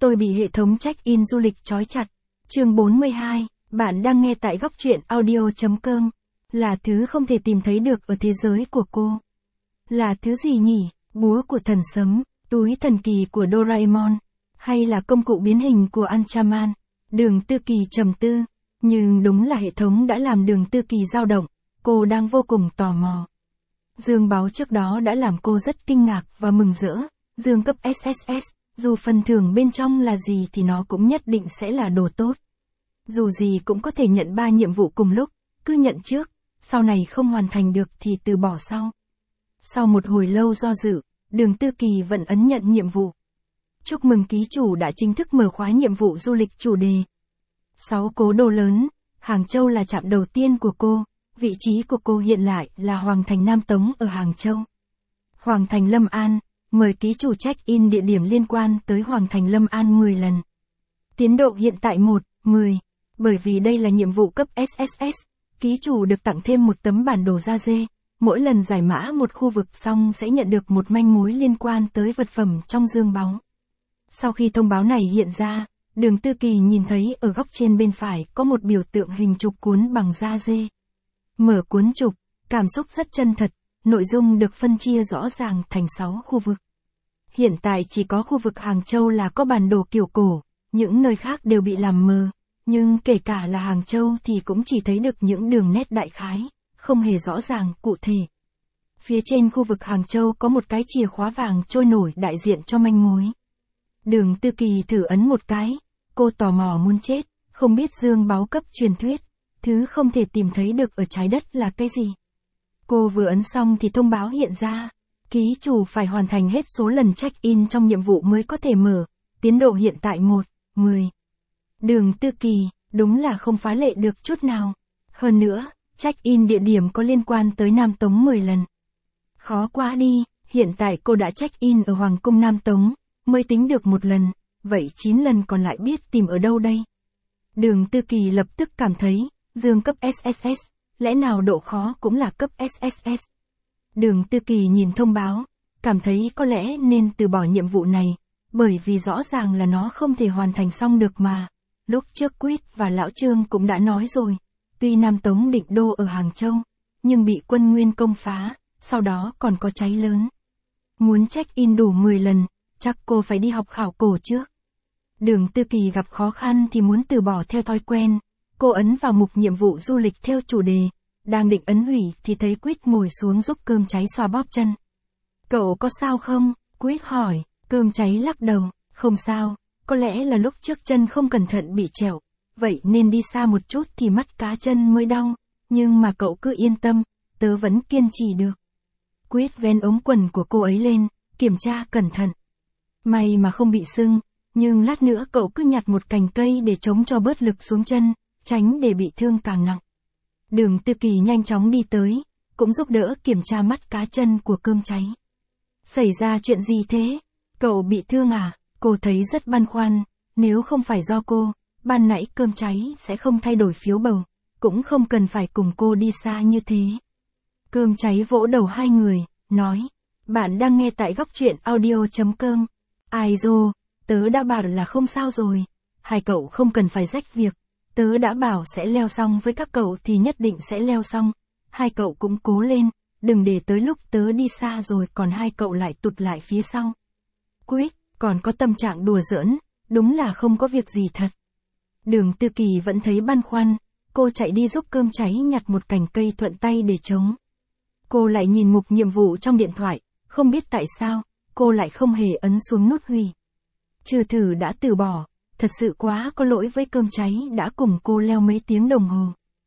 Tôi bị hệ thống check-in du lịch trói chặt. Chương 42, bạn đang nghe tại góc truyện audio.com. Là thứ không thể tìm thấy được ở thế giới của cô. Là thứ gì nhỉ? Búa của thần sấm, túi thần kỳ của Doraemon, hay là công cụ biến hình của Anchaman? Đường Tư Kỳ trầm tư, nhưng đúng là hệ thống đã làm Đường Tư Kỳ dao động, cô đang vô cùng tò mò. Dương báu trước đó đã làm cô rất kinh ngạc và mừng rỡ, dương cấp SSS, dù phần thưởng bên trong là gì thì nó cũng nhất định sẽ là đồ tốt. Dù gì cũng có thể nhận 3 nhiệm vụ cùng lúc, cứ nhận trước, sau này không hoàn thành được thì từ bỏ sau. Sau một hồi lâu do dự, Đường Tư Kỳ vẫn ấn nhận nhiệm vụ. Chúc mừng ký chủ đã chính thức mở khóa nhiệm vụ du lịch chủ đề. 6 cố đô lớn, Hàng Châu là trạm đầu tiên của cô, vị trí của cô hiện lại là Hoàng thành Nam Tống ở Hàng Châu. Hoàng thành Lâm An, mời ký chủ check-in địa điểm liên quan tới Hoàng thành Lâm An 10 lần. Tiến độ hiện tại 1/10, bởi vì đây là nhiệm vụ cấp SSS, ký chủ được tặng thêm một tấm bản đồ da dê. Mỗi lần giải mã một khu vực xong sẽ nhận được một manh mối liên quan tới vật phẩm trong dương báu. Sau khi thông báo này hiện ra, Đường Tư Kỳ nhìn thấy ở góc trên bên phải có một biểu tượng hình trục cuốn bằng da dê. Mở cuốn trục, cảm xúc rất chân thật, nội dung được phân chia rõ ràng thành 6 khu vực. Hiện tại chỉ có khu vực Hàng Châu là có bản đồ kiểu cổ, những nơi khác đều bị làm mờ, nhưng kể cả là Hàng Châu thì cũng chỉ thấy được những đường nét đại khái, không hề rõ ràng, cụ thể. Phía trên khu vực Hàng Châu có một cái chìa khóa vàng trôi nổi đại diện cho manh mối. Đường Tư Kỳ thử ấn một cái, cô tò mò muốn chết, không biết dương báu cấp truyền thuyết, thứ không thể tìm thấy được ở trái đất là cái gì. Cô vừa ấn xong thì thông báo hiện ra, ký chủ phải hoàn thành hết số lần check-in trong nhiệm vụ mới có thể mở, tiến độ hiện tại 1/10. Đường Tư Kỳ, đúng là không phá lệ được chút nào. Hơn nữa, check-in địa điểm có liên quan tới Nam Tống 10 lần. Khó quá đi, hiện tại cô đã check-in ở Hoàng cung Nam Tống, mới tính được 1 lần, vậy 9 lần còn lại biết tìm ở đâu đây? Đường Tư Kỳ lập tức cảm thấy, dương cấp SSS, lẽ nào độ khó cũng là cấp SSS? Đường Tư Kỳ nhìn thông báo, cảm thấy có lẽ nên từ bỏ nhiệm vụ này, bởi vì rõ ràng là nó không thể hoàn thành xong được mà. Lúc trước Quýt và Lão Trương cũng đã nói rồi, tuy Nam Tống định đô ở Hàng Châu, nhưng bị quân Nguyên công phá, sau đó còn có cháy lớn. Muốn check-in đủ 10 lần, chắc cô phải đi học khảo cổ trước. Đường Tư Kỳ gặp khó khăn thì muốn từ bỏ theo thói quen, cô ấn vào mục nhiệm vụ du lịch theo chủ đề, đang định ấn hủy thì thấy Quýt ngồi xuống giúp Cơm Cháy xoa bóp chân. Cậu có sao không? Quýt hỏi, Cơm Cháy lắc đầu, không sao, có lẽ là lúc trước chân không cẩn thận bị trẹo, vậy nên đi xa một chút thì mắt cá chân mới đau, nhưng mà cậu cứ yên tâm, tớ vẫn kiên trì được. Quýt vén ống quần của cô ấy lên, kiểm tra cẩn thận. May mà không bị sưng, nhưng lát nữa cậu cứ nhặt một cành cây để chống cho bớt lực xuống chân, tránh để bị thương càng nặng. Đường Tư Kỳ nhanh chóng đi tới, cũng giúp đỡ kiểm tra mắt cá chân của Cơm Cháy. Xảy ra chuyện gì thế? Cậu bị thương à? Cô thấy rất băn khoăn, nếu không phải do cô, ban nãy Cơm Cháy sẽ không thay đổi phiếu bầu, cũng không cần phải cùng cô đi xa như thế. Cơm Cháy vỗ đầu hai người, nói, bạn đang nghe tại góc truyện audio.com. Ai dô, tớ đã bảo là không sao rồi, hai cậu không cần phải rách việc, tớ đã bảo sẽ leo xong với các cậu thì nhất định sẽ leo xong, hai cậu cũng cố lên, đừng để tới lúc tớ đi xa rồi còn hai cậu lại tụt lại phía sau. Quýt, còn có tâm trạng đùa giỡn, đúng là không có việc gì thật. Đường Tư Kỳ vẫn thấy băn khoăn, cô chạy đi giúp Cơm Cháy nhặt một cành cây thuận tay để chống. Cô lại nhìn mục nhiệm vụ trong điện thoại, không biết tại sao, cô lại không hề ấn xuống nút hủy. Trừ thử đã từ bỏ, thật sự quá có lỗi với Cơm Cháy đã cùng cô leo mấy tiếng đồng hồ.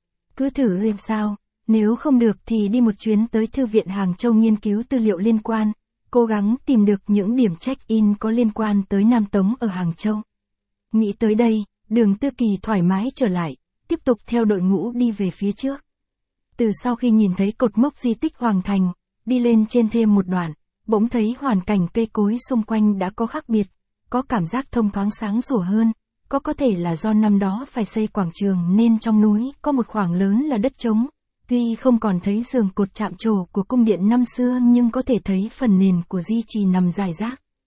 Cứ thử xem sao, nếu không được thì đi một chuyến tới Thư viện Hàng Châu nghiên cứu tư liệu liên quan, cố gắng tìm được những điểm check-in có liên quan tới Nam Tống ở Hàng Châu. Nghĩ tới đây, Đường Tư Kỳ thoải mái trở lại, tiếp tục theo đội ngũ đi về phía trước. Từ sau khi nhìn thấy cột mốc di tích Hoàng Thành, đi lên trên thêm một đoạn, bỗng thấy hoàn cảnh cây cối xung quanh đã có khác biệt, có cảm giác thông thoáng sáng sủa hơn, có thể là do năm đó phải xây quảng trường nên trong núi có một khoảng lớn là đất trống, tuy không còn thấy giường cột chạm trổ của cung điện năm xưa nhưng có thể thấy phần nền của di trì nằm rải rác.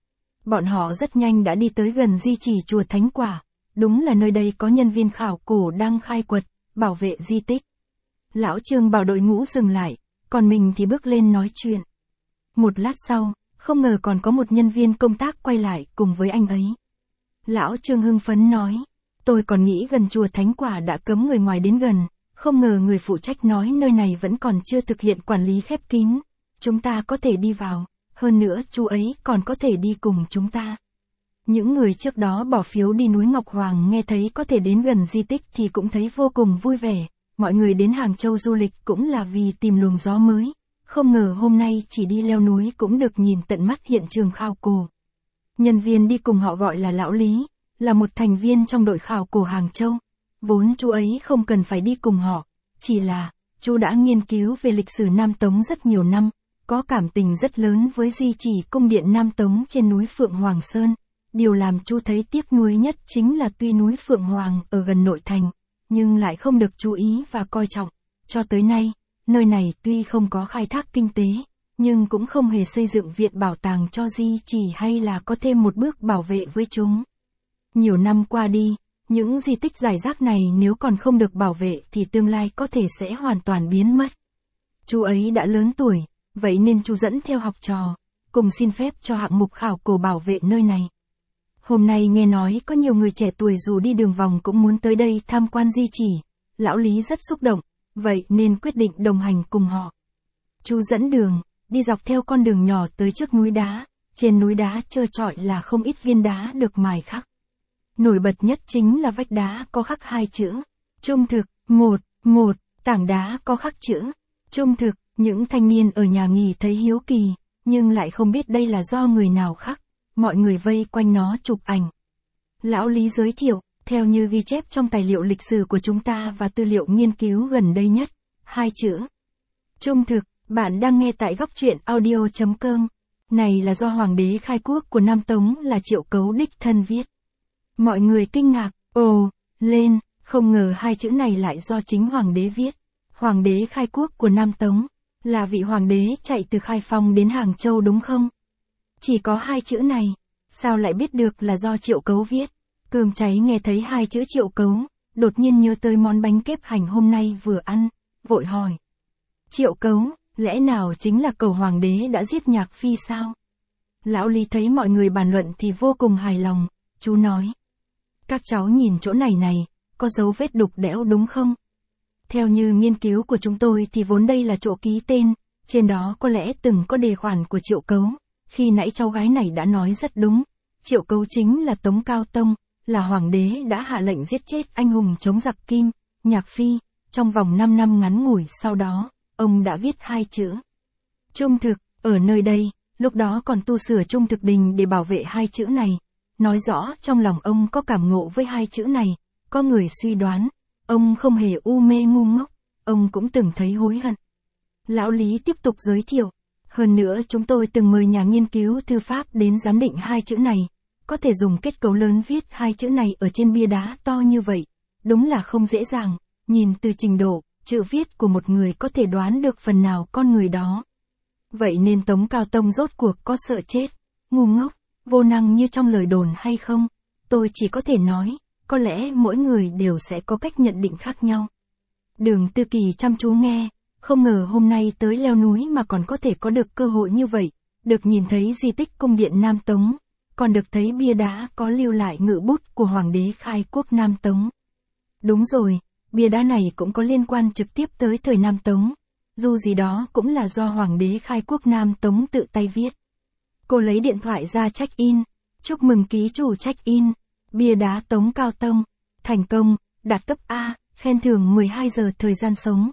Bọn họ rất nhanh đã đi tới gần di chỉ chùa Thánh Quả. Đúng là nơi đây có nhân viên khảo cổ đang khai quật, bảo vệ di tích. Lão Trương bảo đội ngũ dừng lại, còn mình thì bước lên nói chuyện. Một lát sau, không ngờ còn có một nhân viên công tác quay lại cùng với anh ấy. Lão Trương hưng phấn nói, tôi còn nghĩ gần chùa Thánh Quả đã cấm người ngoài đến gần, không ngờ người phụ trách nói nơi này vẫn còn chưa thực hiện quản lý khép kín. Chúng ta có thể đi vào, hơn nữa chú ấy còn có thể đi cùng chúng ta. Những người trước đó bỏ phiếu đi núi Ngọc Hoàng nghe thấy có thể đến gần di tích thì cũng thấy vô cùng vui vẻ. Mọi người đến Hàng Châu du lịch cũng là vì tìm luồng gió mới. Không ngờ hôm nay chỉ đi leo núi cũng được nhìn tận mắt hiện trường khảo cổ. Nhân viên đi cùng họ gọi là Lão Lý, là một thành viên trong đội khảo cổ Hàng Châu. Vốn chú ấy không cần phải đi cùng họ, chỉ là, chú đã nghiên cứu về lịch sử Nam Tống rất nhiều năm, có cảm tình rất lớn với di chỉ cung điện Nam Tống trên núi Phượng Hoàng Sơn. Điều làm chú thấy tiếc nuối nhất chính là tuy núi Phượng Hoàng ở gần nội thành, nhưng lại không được chú ý và coi trọng. Cho tới nay, nơi này tuy không có khai thác kinh tế, nhưng cũng không hề xây dựng viện bảo tàng cho di chỉ hay là có thêm một bước bảo vệ với chúng. Nhiều năm qua đi, những di tích rải rác này nếu còn không được bảo vệ thì tương lai có thể sẽ hoàn toàn biến mất. Chú ấy đã lớn tuổi, vậy nên chú dẫn theo học trò, cùng xin phép cho hạng mục khảo cổ bảo vệ nơi này. Hôm nay nghe nói có nhiều người trẻ tuổi dù đi đường vòng cũng muốn tới đây tham quan di chỉ, Lão Lý rất xúc động, vậy nên quyết định đồng hành cùng họ. Chú dẫn đường, đi dọc theo con đường nhỏ tới trước núi đá, trên núi đá trơ trọi là không ít viên đá được mài khắc. Nổi bật nhất chính là vách đá có khắc hai chữ, trung thực, một, tảng đá có khắc chữ, trung thực, những thanh niên ở nhà nghỉ thấy hiếu kỳ, nhưng lại không biết đây là do người nào khắc. Mọi người vây quanh nó chụp ảnh. Lão Lý giới thiệu, theo như ghi chép trong tài liệu lịch sử của chúng ta và tư liệu nghiên cứu gần đây nhất, hai chữ trung thực, bạn đang nghe tại góc truyện audio.com. Này là do Hoàng đế khai quốc của Nam Tống là Triệu Cấu đích thân viết. Mọi người kinh ngạc, ồ, lên, không ngờ hai chữ này lại do chính Hoàng đế viết. Hoàng đế khai quốc của Nam Tống, là vị Hoàng đế chạy từ Khai Phong đến Hàng Châu đúng không? Chỉ có hai chữ này, sao lại biết được là do Triệu Cấu viết? Cơm cháy nghe thấy hai chữ Triệu Cấu, đột nhiên nhớ tới món bánh kếp hành hôm nay vừa ăn, vội hỏi. Triệu Cấu, lẽ nào chính là Cẩu Hoàng đế đã giết Nhạc Phi sao? Lão Lý thấy mọi người bàn luận thì vô cùng hài lòng, chú nói. Các cháu nhìn chỗ này này, có dấu vết đục đẽo đúng không? Theo như nghiên cứu của chúng tôi thì vốn đây là chỗ ký tên, trên đó có lẽ từng có đề khoản của Triệu Cấu. Khi nãy cháu gái này đã nói rất đúng, Triệu Cấu chính là Tống Cao Tông, là hoàng đế đã hạ lệnh giết chết anh hùng chống giặc Kim, Nhạc Phi, trong vòng 5 năm ngắn ngủi sau đó, ông đã viết hai chữ. Trung thực, ở nơi đây, lúc đó còn tu sửa Trung Thực Đình để bảo vệ hai chữ này, nói rõ trong lòng ông có cảm ngộ với hai chữ này, có người suy đoán, ông không hề u mê ngu ngốc, ông cũng từng thấy hối hận. Lão Lý tiếp tục giới thiệu. Hơn nữa chúng tôi từng mời nhà nghiên cứu thư pháp đến giám định hai chữ này, có thể dùng kết cấu lớn viết hai chữ này ở trên bia đá to như vậy, đúng là không dễ dàng, nhìn từ trình độ, chữ viết của một người có thể đoán được phần nào con người đó. Vậy nên Tống Cao Tông rốt cuộc có sợ chết, ngu ngốc, vô năng như trong lời đồn hay không? Tôi chỉ có thể nói, có lẽ mỗi người đều sẽ có cách nhận định khác nhau. Đường Tư Kỳ chăm chú nghe. Không ngờ hôm nay tới leo núi mà còn có thể có được cơ hội như vậy, được nhìn thấy di tích cung điện Nam Tống, còn được thấy bia đá có lưu lại ngự bút của Hoàng đế khai quốc Nam Tống. Đúng rồi, bia đá này cũng có liên quan trực tiếp tới thời Nam Tống, dù gì đó cũng là do Hoàng đế khai quốc Nam Tống tự tay viết. Cô lấy điện thoại ra check-in, chúc mừng ký chủ check-in, bia đá Tống Cao Tông, thành công, đạt cấp A, khen thưởng 12 giờ thời gian sống.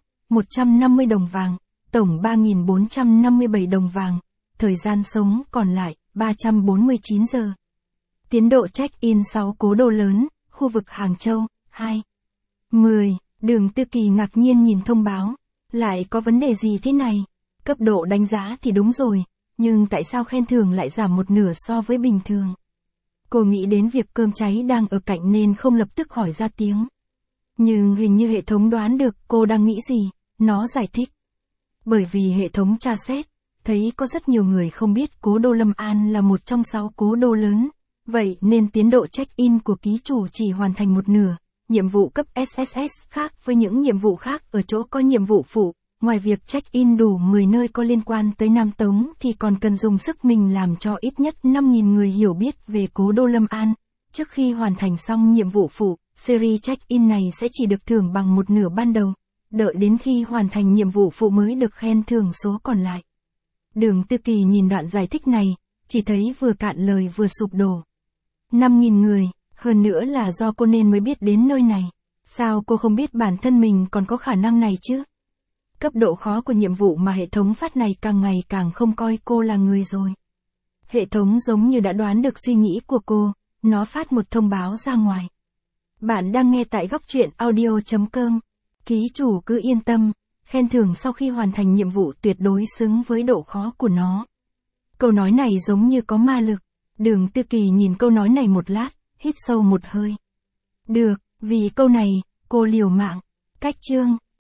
150 đồng vàng, tổng 3.457 đồng vàng, thời gian sống còn lại, 349 giờ. Tiến độ check-in 6 cố đô lớn, khu vực Hàng Châu, 2. 10. Đường Tư Kỳ ngạc nhiên nhìn thông báo, lại có vấn đề gì thế này? Cấp độ đánh giá thì đúng rồi, nhưng tại sao khen thưởng lại giảm một nửa so với bình thường? Cô nghĩ đến việc cơm cháy đang ở cạnh nên không lập tức hỏi ra tiếng. Nhưng hình như hệ thống đoán được cô đang nghĩ gì. Nó giải thích. Bởi vì hệ thống tra xét, thấy có rất nhiều người không biết cố đô Lâm An là một trong 6 cố đô lớn. Vậy nên tiến độ check-in của ký chủ chỉ hoàn thành một nửa. Nhiệm vụ cấp SSS khác với những nhiệm vụ khác ở chỗ có nhiệm vụ phụ. Ngoài việc check-in đủ 10 nơi có liên quan tới Nam Tống thì còn cần dùng sức mình làm cho ít nhất 5.000 người hiểu biết về cố đô Lâm An. Trước khi hoàn thành xong nhiệm vụ phụ, series check-in này sẽ chỉ được thưởng bằng một nửa ban đầu. Đợi đến khi hoàn thành nhiệm vụ phụ mới được khen thưởng số còn lại. Đường Tư Kỳ nhìn đoạn giải thích này, chỉ thấy vừa cạn lời vừa sụp đổ. 5.000 người, hơn nữa là do cô nên mới biết đến nơi này. Sao cô không biết bản thân mình còn có khả năng này chứ? Cấp độ khó của nhiệm vụ mà hệ thống phát này càng ngày càng không coi cô là người rồi. Hệ thống giống như đã đoán được suy nghĩ của cô, nó phát một thông báo ra ngoài. Bạn đang nghe tại góc truyện audio.com. Ký chủ cứ yên tâm, khen thưởng sau khi hoàn thành nhiệm vụ tuyệt đối xứng với độ khó của nó. Câu nói này giống như có ma lực. Đường Tư Kỳ nhìn câu nói này một lát, hít sâu một hơi. Được, vì câu này, cô liều mạng. Cách chương